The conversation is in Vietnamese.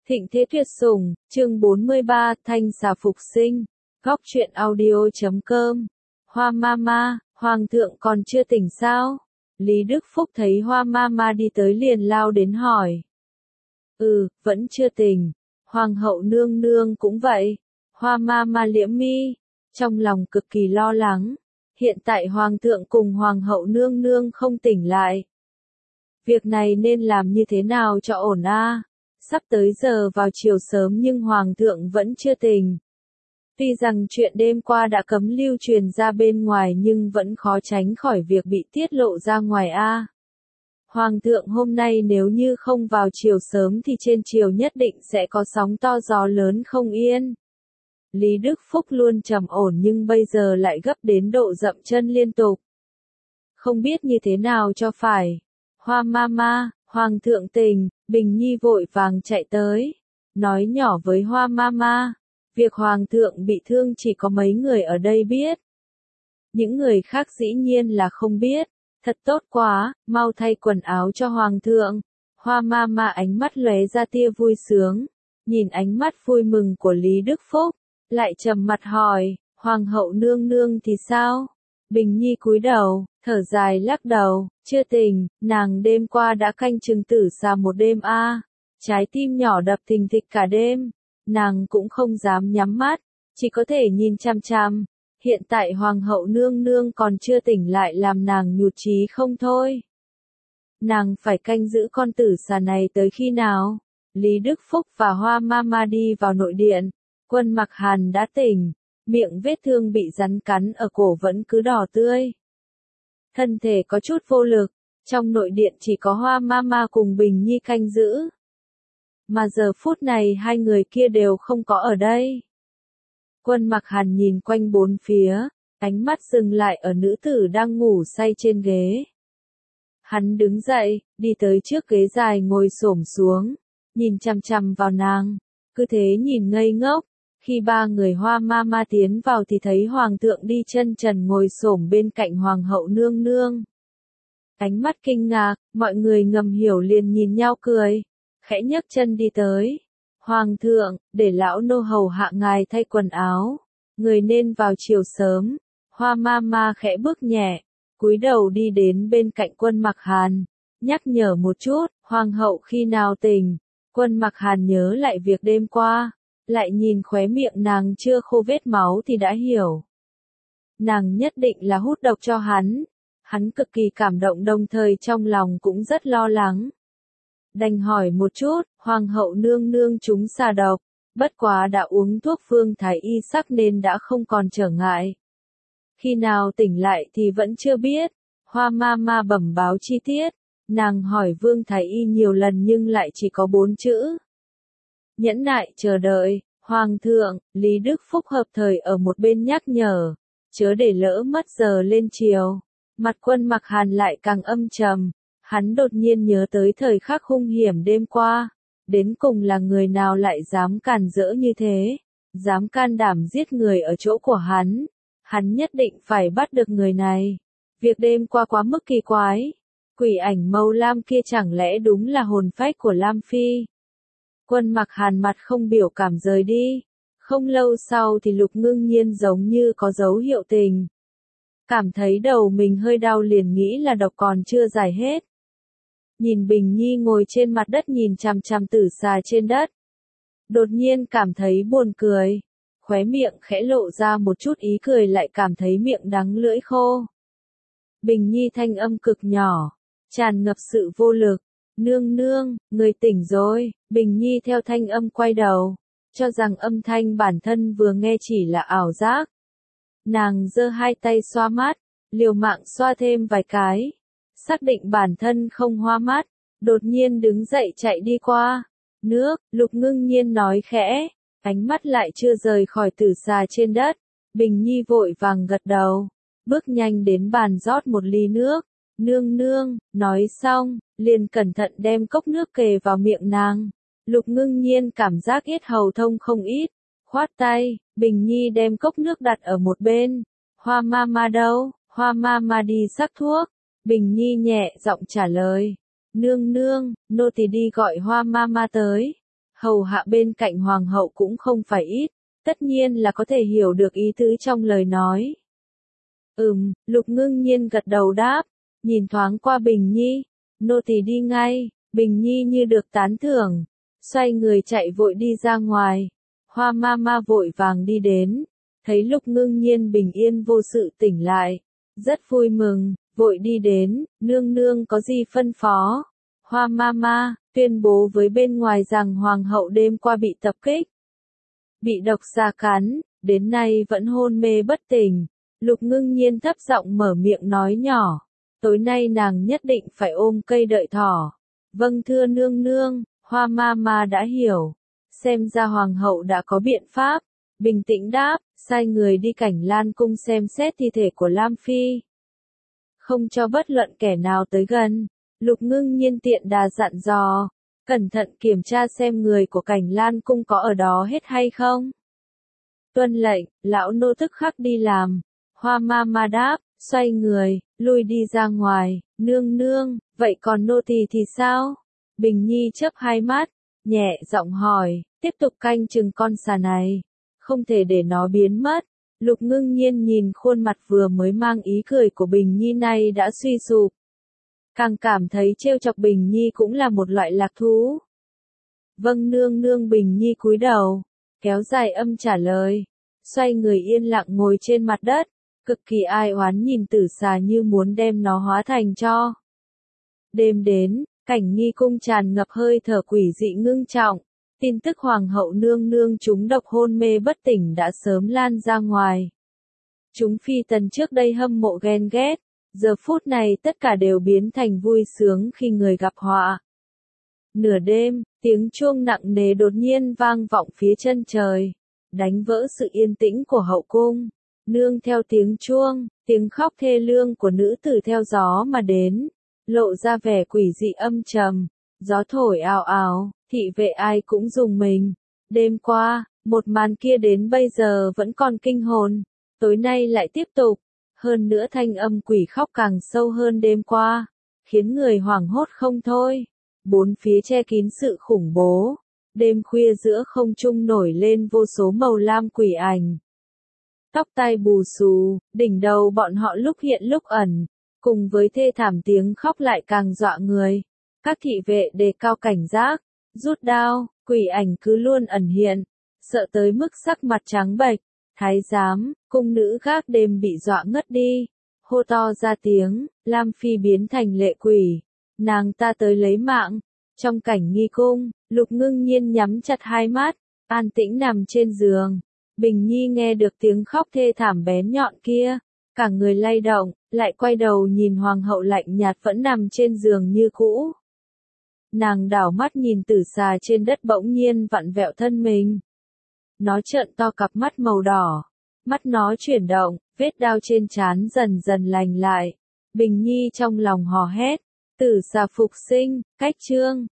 Thịnh thế tuyệt sủng, chương 43, thanh xà phục sinh. Góc truyện audio.com. Hoa Mama, Hoàng thượng còn chưa tỉnh sao? Lý Đức Phúc thấy Hoa Mama đi tới liền lao đến hỏi. Vẫn chưa tỉnh. Hoàng hậu nương nương cũng vậy. Hoa Mama liễm mi, trong lòng cực kỳ lo lắng. Hiện tại Hoàng thượng cùng Hoàng hậu nương nương không tỉnh lại. Việc này nên làm như thế nào cho ổn a? Sắp tới giờ vào chiều sớm nhưng Hoàng thượng vẫn chưa tỉnh. Tuy rằng chuyện đêm qua đã cấm lưu truyền ra bên ngoài nhưng vẫn khó tránh khỏi việc bị tiết lộ ra ngoài a. Hoàng thượng hôm nay nếu như không vào chiều sớm thì trên chiều nhất định sẽ có sóng to gió lớn không yên. Lý Đức Phúc luôn trầm ổn nhưng bây giờ lại gấp đến độ dậm chân liên tục. Không biết như thế nào cho phải. Hoa Mama, Hoàng thượng tỉnh. Bình Nhi vội vàng chạy tới, nói nhỏ với Hoa Mama, việc Hoàng thượng bị thương chỉ có mấy người ở đây biết. Những người khác dĩ nhiên là không biết, thật tốt quá, mau thay quần áo cho Hoàng thượng. Hoa Mama ánh mắt lóe ra tia vui sướng, nhìn ánh mắt vui mừng của Lý Đức Phúc, lại trầm mặt hỏi, Hoàng hậu nương nương thì sao? Bình Nhi cúi đầu, thở dài lắc đầu, chưa tỉnh, nàng đêm qua đã canh chừng tử xà một đêm a, trái tim nhỏ đập thình thịch cả đêm, nàng cũng không dám nhắm mắt, chỉ có thể nhìn chăm chăm. Hiện tại Hoàng hậu nương nương còn chưa tỉnh lại làm nàng nhụt chí không thôi. Nàng phải canh giữ con tử xà này tới khi nào? Lý Đức Phúc và Hoa Mama đi vào nội điện, Quân Mặc Hàn đã tỉnh. Miệng vết thương bị rắn cắn ở cổ vẫn cứ đỏ tươi. Thân thể có chút vô lực, trong nội điện chỉ có Hoa Mama cùng Bình Nhi canh giữ. Mà giờ phút này hai người kia đều không có ở đây. Quân Mặc Hàn nhìn quanh bốn phía, ánh mắt dừng lại ở nữ tử đang ngủ say trên ghế. Hắn đứng dậy, đi tới trước ghế dài ngồi xổm xuống, nhìn chằm chằm vào nàng, cứ thế nhìn ngây ngốc. Khi ba người Hoa Mama tiến vào thì thấy Hoàng thượng đi chân trần ngồi xổm bên cạnh Hoàng hậu nương nương. Ánh mắt kinh ngạc, mọi người ngầm hiểu liền nhìn nhau cười, khẽ nhấc chân đi tới. Hoàng thượng, để lão nô hầu hạ ngài thay quần áo, người nên vào chiều sớm. Hoa Mama khẽ bước nhẹ, cúi đầu đi đến bên cạnh Quân Mặc Hàn, nhắc nhở một chút, Hoàng hậu khi nào tỉnh. Quân Mặc Hàn nhớ lại việc đêm qua. Lại nhìn khóe miệng nàng chưa khô vết máu thì đã hiểu. Nàng nhất định là hút độc cho hắn. Hắn cực kỳ cảm động đồng thời trong lòng cũng rất lo lắng. Đành hỏi một chút, Hoàng hậu nương nương chúng xà độc, bất quá đã uống thuốc phương thái y sắc nên đã không còn trở ngại. Khi nào tỉnh lại thì vẫn chưa biết. Hoa Mama bẩm báo chi tiết, nàng hỏi Vương thái y nhiều lần nhưng lại chỉ có 4 chữ. Nhẫn nại chờ đợi. Hoàng thượng, Lý Đức Phúc hợp thời ở một bên nhắc nhở, chớ để lỡ mất giờ lên chiều. Mặt Quân Mặc Hàn lại càng âm trầm, hắn đột nhiên nhớ tới thời khắc hung hiểm đêm qua, đến cùng là người nào lại dám càn rỡ như thế, dám can đảm giết người ở chỗ của hắn nhất định phải bắt được người này. Việc đêm qua quá mức kỳ quái, quỷ ảnh màu lam kia chẳng lẽ đúng là hồn phách của Lam Phi? Quân Mặc Hàn mặt không biểu cảm rời đi. Không lâu sau thì Lục Ngưng Nhiên giống như có dấu hiệu tỉnh. Cảm thấy đầu mình hơi đau liền nghĩ là độc còn chưa giải hết. Nhìn Bình Nhi ngồi trên mặt đất nhìn chằm chằm tử xà trên đất. Đột nhiên cảm thấy buồn cười. Khóe miệng khẽ lộ ra một chút ý cười lại cảm thấy miệng đắng lưỡi khô. Bình Nhi thanh âm cực nhỏ, tràn ngập sự vô lực. Nương nương, người tỉnh rồi. Bình Nhi theo thanh âm quay đầu, cho rằng âm thanh bản thân vừa nghe chỉ là ảo giác. Nàng giơ hai tay xoa mắt, liều mạng xoa thêm vài cái, xác định bản thân không hoa mắt, đột nhiên đứng dậy chạy đi qua. Nước, Lục Ngưng Nhiên nói khẽ, ánh mắt lại chưa rời khỏi tử xà trên đất. Bình Nhi vội vàng gật đầu, bước nhanh đến bàn rót một ly nước. Nương nương, nói xong, liền cẩn thận đem cốc nước kề vào miệng nàng. Lục Ngưng Nhiên cảm giác yết hầu thông không ít, khoát tay, Bình Nhi đem cốc nước đặt ở một bên. Hoa Mama đâu? Hoa Mama đi sắc thuốc. Bình Nhi nhẹ giọng trả lời. Nương nương, nô tỳ đi gọi Hoa Mama tới. hầu hạ bên cạnh hoàng hậu cũng không phải ít, tất nhiên là có thể hiểu được ý tứ trong lời nói. Lục Ngưng Nhiên gật đầu đáp, nhìn thoáng qua Bình Nhi, nô tỳ đi ngay. Bình Nhi như được tán thưởng, xoay người chạy vội đi ra ngoài. Hoa Mama vội vàng đi đến, thấy Lục Ngưng Nhiên bình yên vô sự tỉnh lại, rất vui mừng, vội đi đến, nương nương có gì phân phó? Hoa Mama tuyên bố với bên ngoài rằng hoàng hậu đêm qua bị tập kích, bị độc xà cắn, đến nay vẫn hôn mê bất tỉnh. Lục Ngưng Nhiên thấp giọng mở miệng nói nhỏ, tối nay nàng nhất định phải ôm cây đợi thỏ. Vâng thưa nương nương, Hoa Mama đã hiểu, xem ra hoàng hậu đã có biện pháp, bình tĩnh đáp, sai người đi Cảnh Lan cung xem xét thi thể của Lam Phi. Không cho bất luận kẻ nào tới gần. Lục Ngưng Nhiên tiện đà dặn dò, cẩn thận kiểm tra xem người của Cảnh Lan cung có ở đó hết hay không. Tuân lệnh, lão nô tức khắc đi làm. Hoa Mama đáp, xoay người, lui đi ra ngoài, nương nương, vậy còn nô tỳ thì sao? Bình Nhi chớp hai mắt, nhẹ giọng hỏi, tiếp tục canh chừng con xà này, không thể để nó biến mất. Lục Ngưng Nhiên nhìn khuôn mặt vừa mới mang ý cười của Bình Nhi này đã suy sụp. Càng cảm thấy trêu chọc Bình Nhi cũng là một loại lạc thú. Vâng nương nương. Bình Nhi cúi đầu, kéo dài âm trả lời, xoay người yên lặng ngồi trên mặt đất, cực kỳ ai oán nhìn tử xà như muốn đem nó hóa thành tro. Đêm đến, Cảnh Nghi cung tràn ngập hơi thở quỷ dị ngưng trọng, tin tức hoàng hậu nương nương trúng độc hôn mê bất tỉnh đã sớm lan ra ngoài. Chúng phi tần trước đây hâm mộ ghen ghét, giờ phút này tất cả đều biến thành vui sướng khi người gặp họa. Nửa đêm, tiếng chuông nặng nề đột nhiên vang vọng phía chân trời, đánh vỡ sự yên tĩnh của hậu cung. Nương theo tiếng chuông, tiếng khóc thê lương của nữ tử theo gió mà đến, lộ ra vẻ quỷ dị âm trầm. Gió thổi ào ào, thị vệ ai cũng rùng mình. Đêm qua, một màn kia đến bây giờ vẫn còn kinh hồn, tối nay lại tiếp tục. Hơn nữa thanh âm quỷ khóc càng sâu hơn đêm qua, khiến người hoảng hốt không thôi. Bốn phía che kín sự khủng bố. Đêm khuya giữa không trung nổi lên vô số màu lam quỷ ảnh. Tóc tai bù xù, đỉnh đầu bọn họ lúc hiện lúc ẩn, cùng với thê thảm tiếng khóc lại càng dọa người. Các thị vệ đề cao cảnh giác, rút đao, quỷ ảnh cứ luôn ẩn hiện, sợ tới mức sắc mặt trắng bệch. Thái giám, cung nữ gác đêm bị dọa ngất đi, hô to ra tiếng, Lam Phi biến thành lệ quỷ, nàng ta tới lấy mạng. Trong Cảnh Nghi cung, Lục Ngưng Nhiên nhắm chặt hai mắt, an tĩnh nằm trên giường. Bình Nhi nghe được tiếng khóc thê thảm bén nhọn kia, cả người lay động, lại quay đầu nhìn hoàng hậu lạnh nhạt vẫn nằm trên giường như cũ. Nàng đảo mắt nhìn tử xà trên đất bỗng nhiên vặn vẹo thân mình. Nó trợn to cặp mắt màu đỏ, mắt nó chuyển động, vết đao trên trán dần dần lành lại. Bình Nhi trong lòng hò hét, tử xà phục sinh, cách chương.